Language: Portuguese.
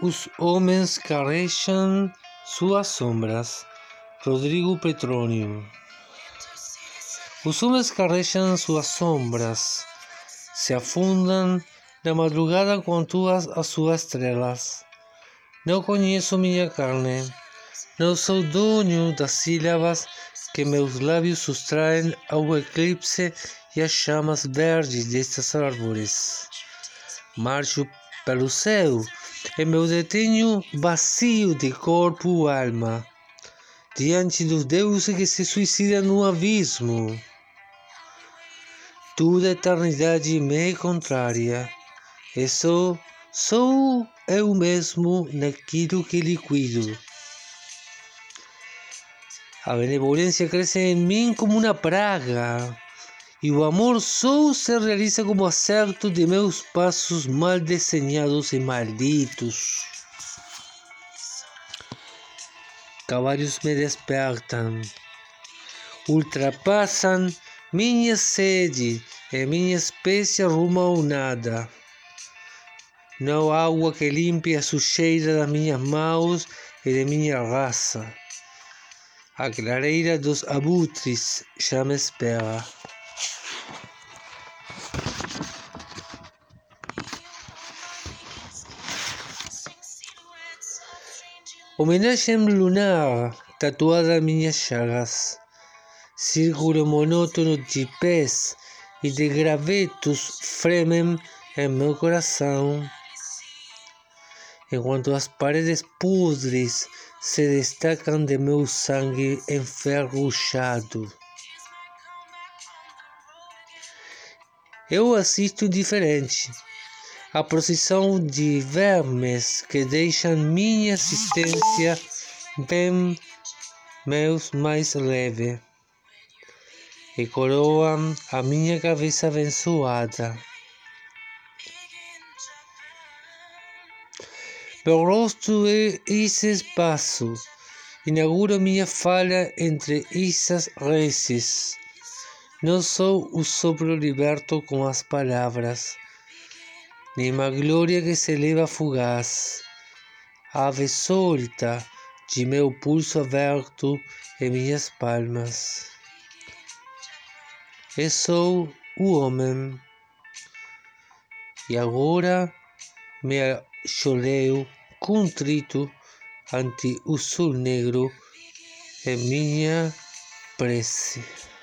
Os homens carregam suas sombras. Rodrigo Petrônio. Os homens carregam suas sombras, se afundam na madrugada quanto as suas estrelas. Não conheço minha carne, não sou dono das sílabas que meus lábios sustraem ao eclipse e às chamas verdes destas árvores. Marcho pelo céu e meu detenho vazio de corpo e alma, diante dos deuses que se suicidam no abismo. Toda a eternidade me é contrária, e sou eu mesmo naquilo que liquido. A benevolência cresce em mim como uma praga, e o amor só se realiza como acerto de meus passos mal desenhados e malditos. Cavalos me despertam, ultrapassam minha sede e minha espécie rumo ao nada. Não há água que limpe a sujeira das minhas mãos e de minha raça. A clareira dos abutres já me espera. Homenagem lunar tatuada em minhas chagas. Círculo monótono de pés e de gravetos fremem em meu coração, enquanto as paredes podres se destacam de meu sangue enferrujado. Eu assisto indiferente à procissão de vermes que deixam minha existência bem mais leve e coroam a minha cabeça abençoada. Meu rosto é esse espaço, inauguro minha fala entre essas reses. Não sou o sopro liberto com as palavras, nem uma glória que se eleva fugaz, ave solta de meu pulso aberto em minhas palmas. Eu sou o homem, e agora me ajoelho contrito ante o sol negro em minha prece.